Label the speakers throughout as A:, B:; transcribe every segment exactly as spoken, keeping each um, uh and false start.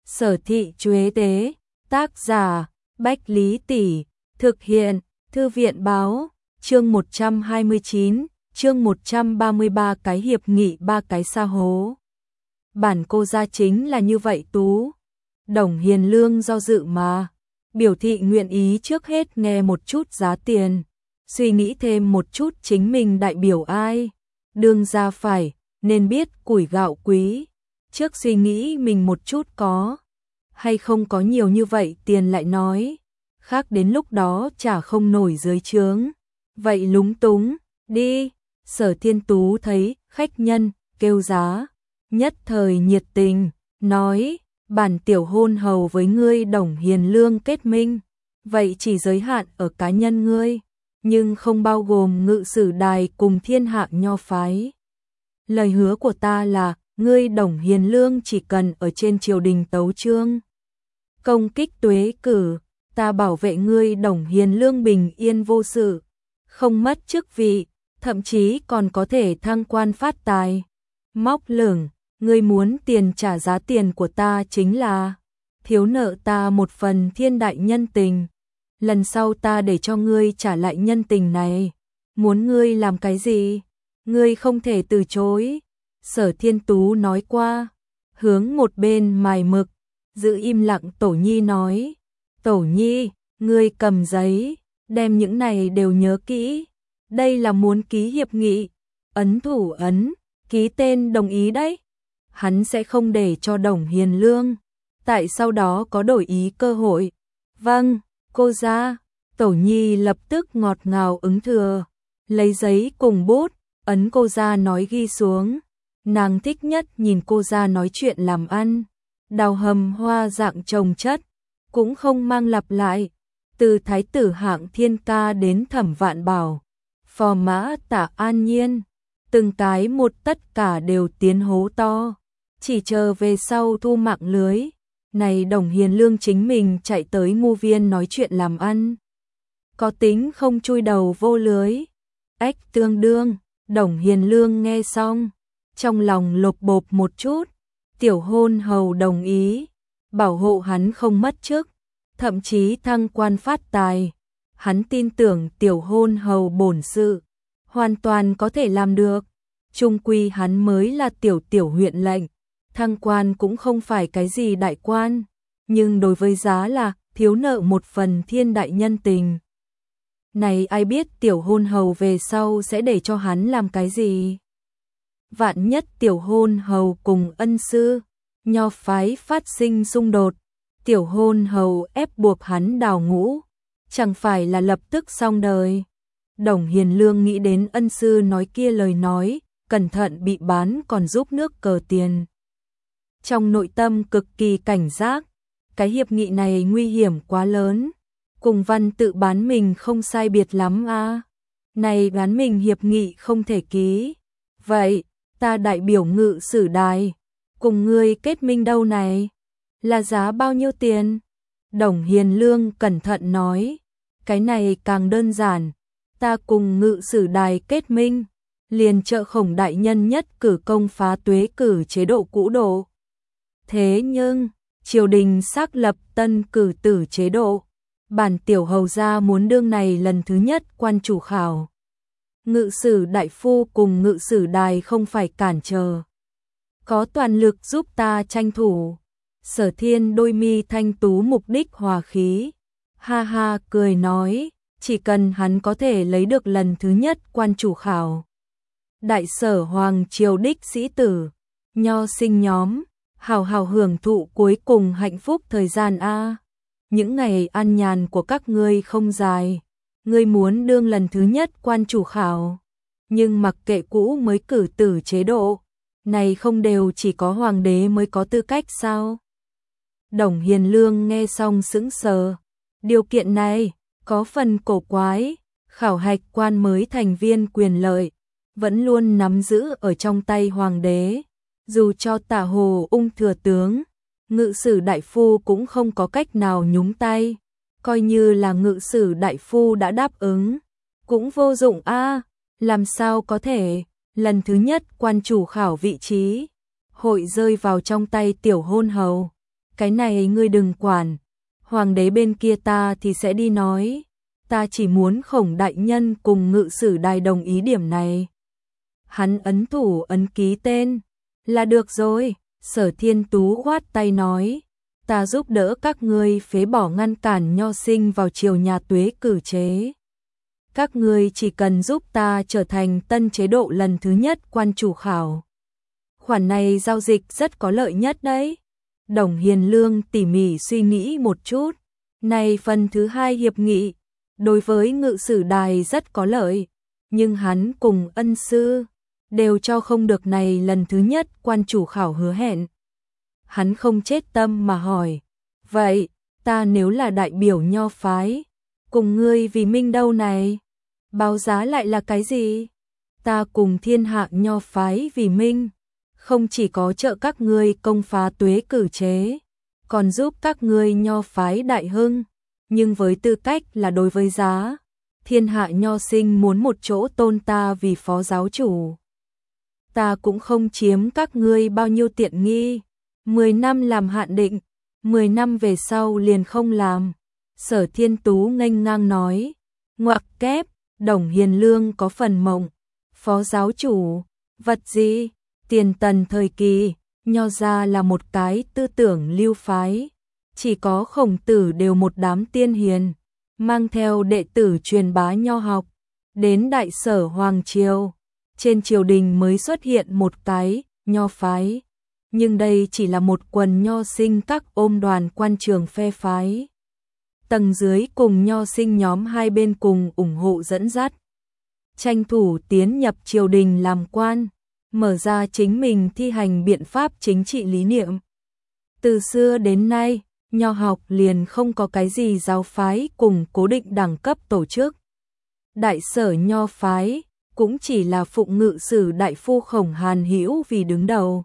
A: Sở Thị Chuế Tế, tác giả, Bách Lý Tỷ, thực hiện, Thư viện Báo, chương một trăm hai mươi chín, chương một trăm ba mươi ba cái hiệp nghị ba cái sa hố. Bản cô gia chính là như vậy Tú. Đồng Hiền Lương do dự mà, biểu thị nguyện ý trước hết nghe một chút giá tiền, suy nghĩ thêm một chút chính mình đại biểu ai. Đương ra phải, nên biết củi gạo quý, trước suy nghĩ mình một chút có hay không có nhiều như vậy tiền lại nói, khác đến lúc đó trả không nổi dưới trướng. Vậy lúng túng, đi. Sở Thiên Tú thấy khách nhân kêu giá, nhất thời nhiệt tình, nói, bản tiểu hôn hầu với ngươi Đồng Hiền Lương kết minh, vậy chỉ giới hạn ở cá nhân ngươi, nhưng không bao gồm Ngự Sử Đài cùng Thiên Hạ Nho phái. Lời hứa của ta là, ngươi Đồng Hiền Lương chỉ cần ở trên triều đình tấu chương, công kích tuế cử, ta bảo vệ ngươi Đồng Hiền Lương bình yên vô sự, không mất chức vị, thậm chí còn có thể thăng quan phát tài. Móc lửng, ngươi muốn tiền trả giá tiền của ta chính là thiếu nợ ta một phần thiên đại nhân tình. Lần sau ta để cho ngươi trả lại nhân tình này, muốn ngươi làm cái gì, ngươi không thể từ chối. Sở Thiên Tú nói qua, hướng một bên mài mực, giữ im lặng. Tổ Nhi nói, Tổ Nhi, ngươi cầm giấy, đem những này đều nhớ kỹ. Đây là muốn ký hiệp nghị, ấn thủ ấn, ký tên đồng ý đấy. Hắn sẽ không để cho Đồng Hiền Lương tại sau đó có đổi ý cơ hội. Vâng, cô gia. Tổ Nhi lập tức ngọt ngào ứng thừa, lấy giấy cùng bút, ấn cô gia nói ghi xuống. Nàng thích nhất nhìn cô gia nói chuyện làm ăn, đào hầm hoa dạng trồng chất, cũng không mang lặp lại. Từ Thái tử Hạng Thiên Ca đến Thẩm Vạn Bảo, Phò Mã Tả An Nhiên, từng cái một tất cả đều tiến hố to, chỉ chờ về sau thu mạng lưới. Này Đồng Hiền Lương chính mình chạy tới ngu viên nói chuyện làm ăn, có tính không chui đầu vô lưới. Ếch tương đương. Đồng Hiền Lương nghe xong, trong lòng lột bột một chút. Tiểu hôn hầu đồng ý, bảo hộ hắn không mất chức, thậm chí thăng quan phát tài. Hắn tin tưởng tiểu hôn hầu bổn sự, hoàn toàn có thể làm được. Chung quy hắn mới là tiểu tiểu huyện lệnh, thăng quan cũng không phải cái gì đại quan, nhưng đối với giá là thiếu nợ một phần thiên đại nhân tình. Này ai biết tiểu hôn hầu về sau sẽ để cho hắn làm cái gì? Vạn nhất tiểu hôn hầu cùng ân sư, nho phái phát sinh xung đột, tiểu hôn hầu ép buộc hắn đào ngũ, chẳng phải là lập tức xong đời. Đồng Hiền Lương nghĩ đến ân sư nói kia lời nói, cẩn thận bị bán còn giúp nước cờ tiền. Trong nội tâm cực kỳ cảnh giác, cái hiệp nghị này nguy hiểm quá lớn, cùng văn tự bán mình không sai biệt lắm a. À. Này bán mình hiệp nghị không thể ký. Vậy, ta đại biểu Ngự Sử Đài, cùng ngươi kết minh đâu này? Là giá bao nhiêu tiền? Đồng Hiền Lương cẩn thận nói, cái này càng đơn giản, ta cùng Ngự Sử Đài kết minh, liền trợ Khổng đại nhân nhất cử công phá tuế cử chế độ cũ độ. Thế nhưng, triều đình xác lập tân cử tử chế độ, bản tiểu hầu gia muốn đương này lần thứ nhất quan chủ khảo. Ngự sử đại phu cùng Ngự Sử Đài không phải cản trở, có toàn lực giúp ta tranh thủ. Sở Thiên đôi mi thanh tú mục đích hòa khí, ha ha cười nói, chỉ cần hắn có thể lấy được lần thứ nhất quan chủ khảo, đại sở hoàng triều đích sĩ tử, nho sinh nhóm, hào hào hưởng thụ cuối cùng hạnh phúc thời gian a. Những ngày an nhàn của các ngươi không dài, ngươi muốn đương lần thứ nhất quan chủ khảo, nhưng mặc kệ cũ mới cử tử chế độ, này không đều chỉ có hoàng đế mới có tư cách sao? Đồng Hiền Lương nghe xong sững sờ, điều kiện này có phần cổ quái, khảo hạch quan mới thành viên quyền lợi vẫn luôn nắm giữ ở trong tay hoàng đế, dù cho Tả Hồ Ung thừa tướng, Ngự sử đại phu cũng không có cách nào nhúng tay, coi như là Ngự sử đại phu đã đáp ứng, cũng vô dụng a. À, làm sao có thể, lần thứ nhất quan chủ khảo vị trí hội rơi vào trong tay tiểu hôn hầu. cái này ngươi đừng quản, hoàng đế bên kia ta thì sẽ đi nói, ta chỉ muốn Khổng đại nhân cùng ngự sử đài đồng ý điểm này. Hắn ấn thủ ấn ký tên, là được rồi, Sở Thiên Tú khoát tay nói, ta giúp đỡ các ngươi phế bỏ ngăn cản nho sinh vào triều nhà Tuế cử chế. Các ngươi chỉ cần giúp ta trở thành tân chế độ lần thứ nhất quan chủ khảo. Khoản này giao dịch rất có lợi nhất đấy. Đồng Hiền Lương tỉ mỉ suy nghĩ một chút. Này phần thứ hai hiệp nghị, đối với ngự sử đài rất có lợi, nhưng hắn cùng ân sư đều cho không được này lần thứ nhất quan chủ khảo hứa hẹn. Hắn không chết tâm mà hỏi, vậy, ta nếu là đại biểu nho phái, cùng ngươi vì minh đâu này, báo giá lại là cái gì? Ta cùng thiên hạ nho phái vì minh, không chỉ có trợ các ngươi công phá Tuế cử chế, còn giúp các ngươi nho phái đại hưng, nhưng với tư cách là đối với giá, thiên hạ nho sinh muốn một chỗ tôn ta vì phó giáo chủ. Ta cũng không chiếm các ngươi bao nhiêu tiện nghi, mười năm làm hạn định, mười năm về sau liền không làm. Sở Thiên Tú nghênh ngang nói, ngoặc kép, Đồng Hiền Lương có phần mộng, phó giáo chủ, vật gì? Tiền Tần thời kỳ, nho gia là một cái tư tưởng lưu phái, chỉ có Khổng Tử đều một đám tiên hiền, mang theo đệ tử truyền bá nho học, đến Đại Sở Hoàng Triều, trên triều đình mới xuất hiện một cái nho phái, nhưng đây chỉ là một quần nho sinh các ôm đoàn quan trường phe phái. Tầng dưới cùng nho sinh nhóm hai bên cùng ủng hộ dẫn dắt, tranh thủ tiến nhập triều đình làm quan, mở ra chính mình thi hành biện pháp chính trị lý niệm. Từ xưa đến nay, nho học liền không có cái gì giáo phái cùng cố định đẳng cấp tổ chức. Đại Sở nho phái cũng chỉ là phụng ngự sử đại phu Khổng Hàn Hữu vì đứng đầu.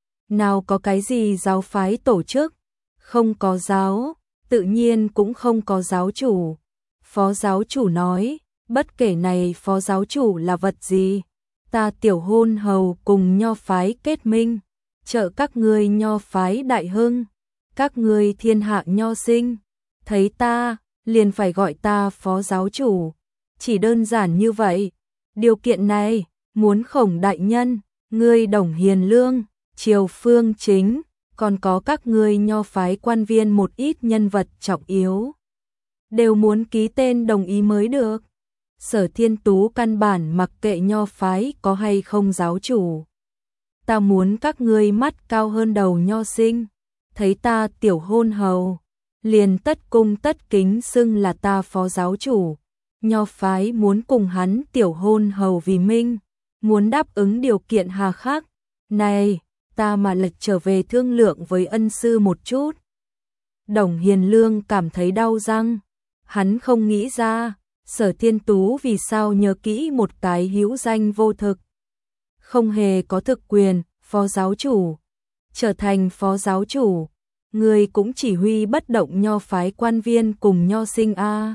A: Nào có cái gì giáo phái tổ chức, không có giáo, tự nhiên cũng không có giáo chủ. Phó giáo chủ nói, bất kể này phó giáo chủ là vật gì, ta Tiểu Hôn Hầu cùng nho phái kết minh, trợ các ngươi nho phái đại hưng, các ngươi thiên hạ nho sinh, thấy ta, liền phải gọi ta phó giáo chủ, chỉ đơn giản như vậy. Điều kiện này, muốn Khổng đại nhân, ngươi Đồng Hiền Lương, Triều Phương Chính, còn có các ngươi nho phái quan viên một ít nhân vật trọng yếu, đều muốn ký tên đồng ý mới được. Sở Thiên Tú căn bản mặc kệ nho phái có hay không giáo chủ. Ta muốn các ngươi mắt cao hơn đầu nho sinh, thấy ta Tiểu Hôn Hầu, liền tất cung tất kính xưng là ta phó giáo chủ. Nho phái muốn cùng hắn Tiểu Hôn Hầu vì minh, muốn đáp ứng điều kiện hà khắc. Này, ta mà lệch trở về thương lượng với ân sư một chút. Đồng Hiền Lương cảm thấy đau răng, hắn không nghĩ ra, Sở Thiên Tú vì sao nhớ kỹ một cái hữu danh vô thực, không hề có thực quyền, phó giáo chủ. Trở thành phó giáo chủ, người cũng chỉ huy bất động nho phái quan viên cùng nho sinh a.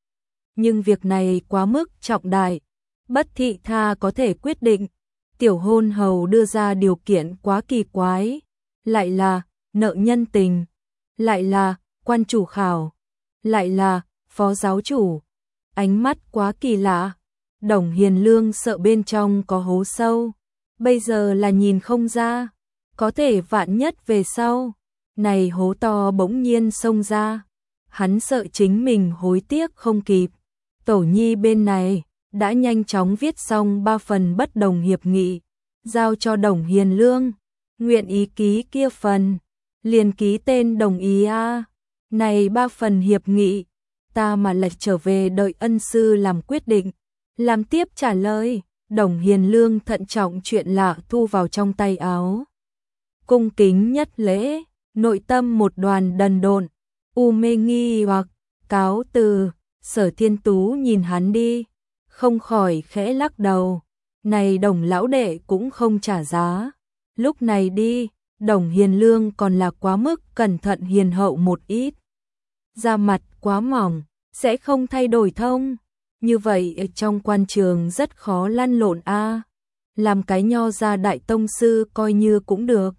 A: Nhưng việc này quá mức trọng đại, bất thị tha có thể quyết định. Tiểu Hôn Hầu đưa ra điều kiện quá kỳ quái, lại là nợ nhân tình, lại là quan chủ khảo, lại là phó giáo chủ. Ánh mắt quá kỳ lạ, Đồng Hiền Lương sợ bên trong có hố sâu, bây giờ là nhìn không ra, có thể vạn nhất về sau, này hố to bỗng nhiên xông ra, hắn sợ chính mình hối tiếc không kịp. Tổ Nhi bên này đã nhanh chóng viết xong ba phần bất đồng hiệp nghị, giao cho Đồng Hiền Lương, nguyện ý ký kia phần, liền ký tên đồng ý a. À. Này ba phần hiệp nghị, ta mà lệch trở về đợi ân sư làm quyết định, làm tiếp trả lời. Đồng Hiền Lương thận trọng chuyện lạ thu vào trong tay áo, cung kính nhất lễ, nội tâm một đoàn đần độn, u mê nghi hoặc, cáo từ. Sở Thiên Tú nhìn hắn đi, không khỏi khẽ lắc đầu, này Đồng lão đệ cũng không trả giá, lúc này đi. Đồng Hiền Lương còn là quá mức cẩn thận hiền hậu một ít, da mặt quá mỏng, sẽ không thay đổi thông, như vậy ở trong quan trường rất khó lăn lộn a. Làm cái nho gia đại tông sư coi như cũng được,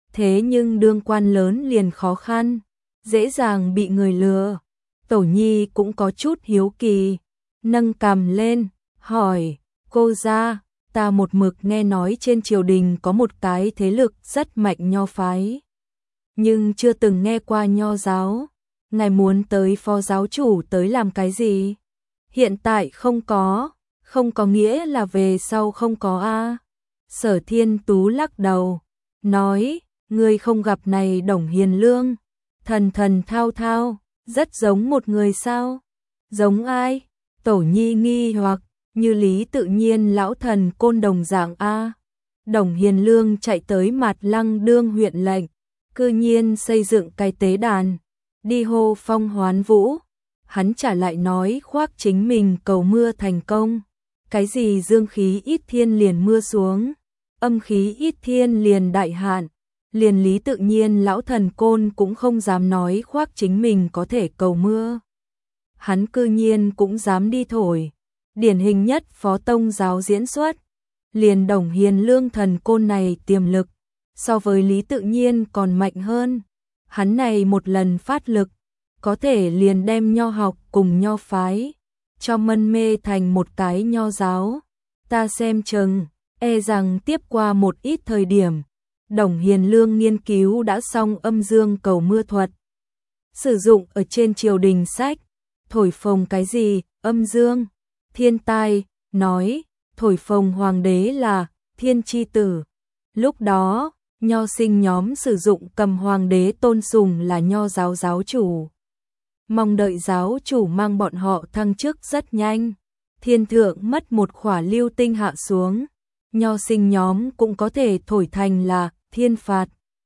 A: thế nhưng đương quan lớn liền khó khăn, dễ dàng bị người lừa. Tổ Nhi cũng có chút hiếu kỳ, nâng cằm lên, hỏi, cô gia, ta một mực nghe nói trên triều đình có một cái thế lực rất mạnh nho phái, nhưng chưa từng nghe qua nho giáo, ngài muốn tới phó giáo chủ tới làm cái gì? Hiện tại không có, không có nghĩa là về sau không có a. Sở Thiên Tú lắc đầu, nói, ngươi không gặp này Đồng Hiền Lương, thần thần thao thao, rất giống một người sao? Giống ai? Tổ Nhi nghi hoặc, như Lý Tự Nhiên lão thần côn đồng dạng a. Đồng Hiền Lương chạy tới Mạt Lăng đương huyện lệnh, cư nhiên xây dựng cái tế đàn, đi hô phong hoán vũ. Hắn trả lại nói khoác chính mình cầu mưa thành công, cái gì dương khí ít thiên liền mưa xuống, âm khí ít thiên liền đại hạn, liền Lý Tự Nhiên lão thần côn cũng không dám nói khoác chính mình có thể cầu mưa. Hắn cư nhiên cũng dám đi thổi, điển hình nhất phó tông giáo diễn xuất, liền Đồng Hiền Lương thần côn này tiềm lực, so với Lý Tự Nhiên còn mạnh hơn, hắn này một lần phát lực, có thể liền đem nho học cùng nho phái, cho mân mê thành một cái nho giáo. Ta xem chừng, e rằng tiếp qua một ít thời điểm, Đồng Hiền Lương nghiên cứu đã xong âm dương cầu mưa thuật. Sử dụng ở trên triều đình sách, thổi phồng cái gì, âm dương, thiên tai, nói, thổi phồng hoàng đế là thiên chi tử. Lúc đó, nho sinh nhóm sử dụng cầm hoàng đế tôn sùng là nho giáo giáo chủ. Mong đợi giáo chủ mang bọn họ thăng chức rất nhanh. Thiên thượng mất một khỏa lưu tinh hạ xuống, nho sinh nhóm cũng có thể thổi thành là thiên phạt.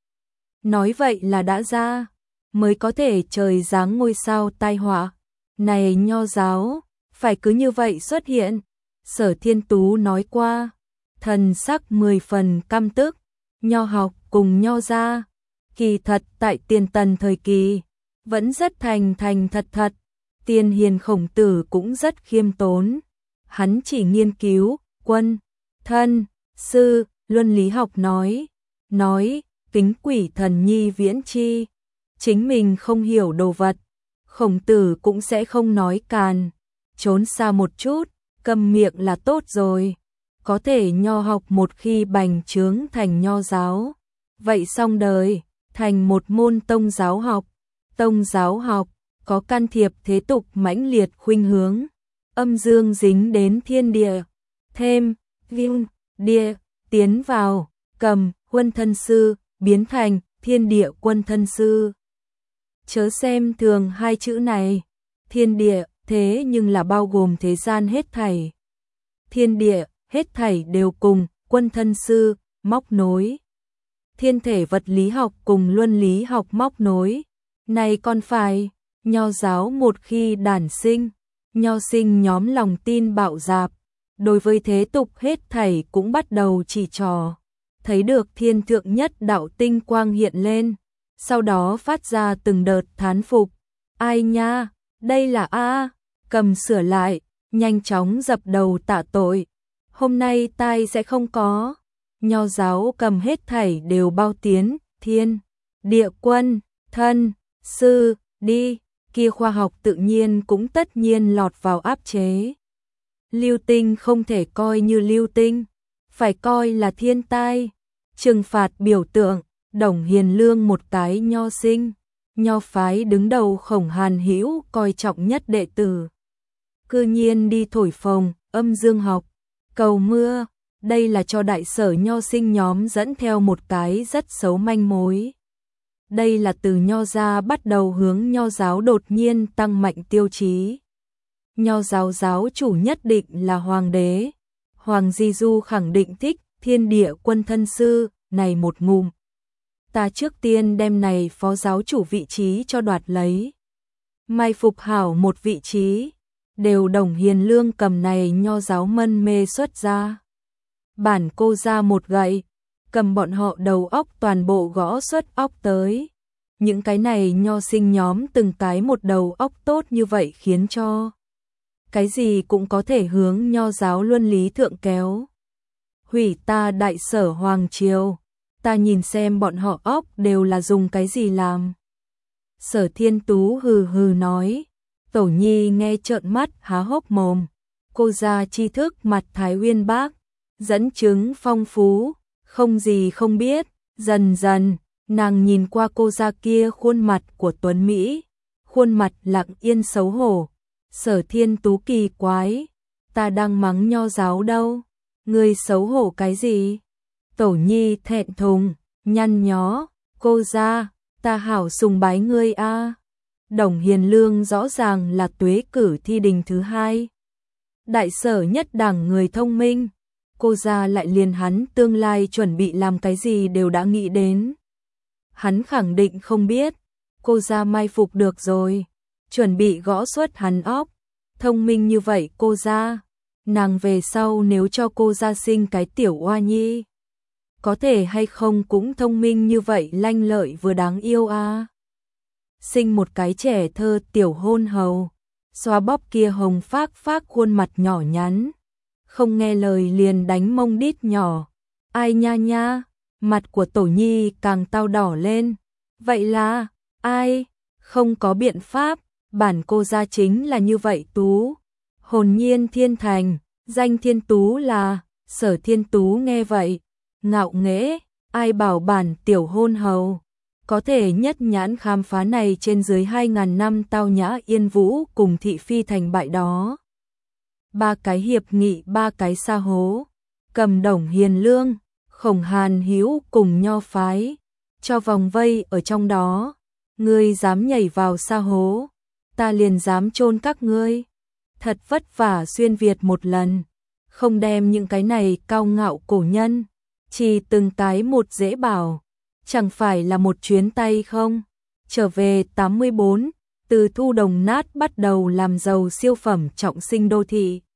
A: Nói vậy là đã ra, mới có thể trời giáng ngôi sao tai họa. Này nho giáo, phải cứ như vậy xuất hiện. Sở Thiên Tú nói qua, thần sắc mười phần căm tức, nho học cùng nho gia, kỳ thật tại tiền tần thời kỳ, vẫn rất thành thành thật thật. Tiên hiền Khổng Tử cũng rất khiêm tốn, hắn chỉ nghiên cứu quân, thân, sư, luân lý học nói, nói, kính quỷ thần nhi viễn chi, chính mình không hiểu đồ vật, Khổng Tử cũng sẽ không nói càn, trốn xa một chút, câm miệng là tốt rồi. Có thể nho học một khi bành trướng thành nho giáo, vậy xong đời, thành một môn tông giáo học. Tông giáo học có can thiệp thế tục mãnh liệt khuynh hướng, âm dương dính đến thiên địa, thêm, viêm, địa, tiến vào, cầm, quân thân sư, biến thành thiên địa quân thân sư. Chớ xem thường hai chữ này, thiên địa, thế nhưng là bao gồm thế gian hết thảy. Thiên địa, hết thảy đều cùng, quân thân sư, móc nối. Thiên thể vật lý học cùng luân lý học móc nối. Này còn phải, nho giáo một khi đản sinh, nho sinh nhóm lòng tin bạo dạp, đối với thế tục hết thảy cũng bắt đầu chỉ trò. Thấy được thiên thượng nhất đạo tinh quang hiện lên, sau đó phát ra từng đợt thán phục. Ai nha, đây là A, cầm sửa lại, nhanh chóng dập đầu tạ tội. Hôm nay tai sẽ không có, nho giáo cầm hết thảy đều bao tiến, thiên, địa quân, thân, sư, đi, kia khoa học tự nhiên cũng tất nhiên lọt vào áp chế. Lưu tinh không thể coi như lưu tinh, phải coi là thiên tai. Trừng phạt biểu tượng, Đồng Hiền Lương một cái nho sinh, nho phái đứng đầu Khổng Hàn Hữu coi trọng nhất đệ tử. Cư nhiên đi thổi phồng, âm dương học, cầu mưa, đây là cho đại sở nho sinh nhóm dẫn theo một cái rất xấu manh mối. Đây là từ nho gia bắt đầu hướng nho giáo đột nhiên tăng mạnh tiêu chí. Nho giáo giáo chủ nhất định là hoàng đế. Hoàng Di Du khẳng định thích thiên địa quân thân sư, này một ngụm. Ta trước tiên đem này phó giáo chủ vị trí cho đoạt lấy. Mai phục hảo một vị trí, đều Đồng Hiền Lương cầm này nho giáo mân mê xuất ra. Bản cô ra một gậy, cầm bọn họ đầu óc toàn bộ gõ xuất óc tới. Những cái này nho sinh nhóm từng cái một đầu óc tốt như vậy khiến cho cái gì cũng có thể hướng nho giáo luân lý thượng kéo. Hủy ta đại sở hoàng triều, ta nhìn xem bọn họ óc đều là dùng cái gì làm. Sở Thiên Tú hừ hừ nói. Tổ Nhi nghe trợn mắt há hốc mồm. Cô gia tri thức mặt Thái Uyên Bác, dẫn chứng phong phú, không gì không biết. Dần dần, nàng nhìn qua cô gia kia khuôn mặt của Tuấn Mỹ, khuôn mặt lặng yên xấu hổ. Sở Thiên Tú kỳ quái, ta đang mắng nho giáo đâu, ngươi xấu hổ cái gì? Tổ Nhi thẹn thùng, nhăn nhó, cô gia, ta hảo sùng bái ngươi a. Đồng Hiền Lương rõ ràng là tuế cử thi đình thứ hai. Đại sở nhất đẳng người thông minh, cô gia lại liền hắn tương lai chuẩn bị làm cái gì đều đã nghĩ đến. Hắn khẳng định không biết, cô gia mai phục được rồi, chuẩn bị gõ xuất hắn óc. Thông minh như vậy cô gia, nàng về sau nếu cho cô gia sinh cái tiểu oa nhi, có thể hay không cũng thông minh như vậy lanh lợi vừa đáng yêu a. À. Sinh một cái trẻ thơ tiểu hôn hầu, xoa bóp kia hồng phác phác khuôn mặt nhỏ nhắn, không nghe lời liền đánh mông đít nhỏ. Ai nha nha, mặt của Tổ Nhi càng tao đỏ lên. Vậy là, ai, không có biện pháp, bản cô gia chính là như vậy Tú. Hồn nhiên thiên thành, danh Thiên Tú là, Sở Thiên Tú nghe vậy, ngạo nghễ, ai bảo bản tiểu hôn hầu, có thể nhất nhãn khám phá này trên dưới hai ngàn năm tao nhã yên vũ cùng thị phi thành bại đó. Ba cái hiệp nghị ba cái sa hố, cầm Đồng Hiền Lương, Khổng Hàn Hữu cùng nho phái, cho vòng vây ở trong đó, ngươi dám nhảy vào sa hố, ta liền dám chôn các ngươi. Thật vất vả xuyên Việt một lần, không đem những cái này cao ngạo cổ nhân, chỉ từng cái một dễ bảo, chẳng phải là một chuyến tay không? Trở về tám mươi bốn, từ thu đồng nát bắt đầu làm giàu siêu phẩm trọng sinh đô thị.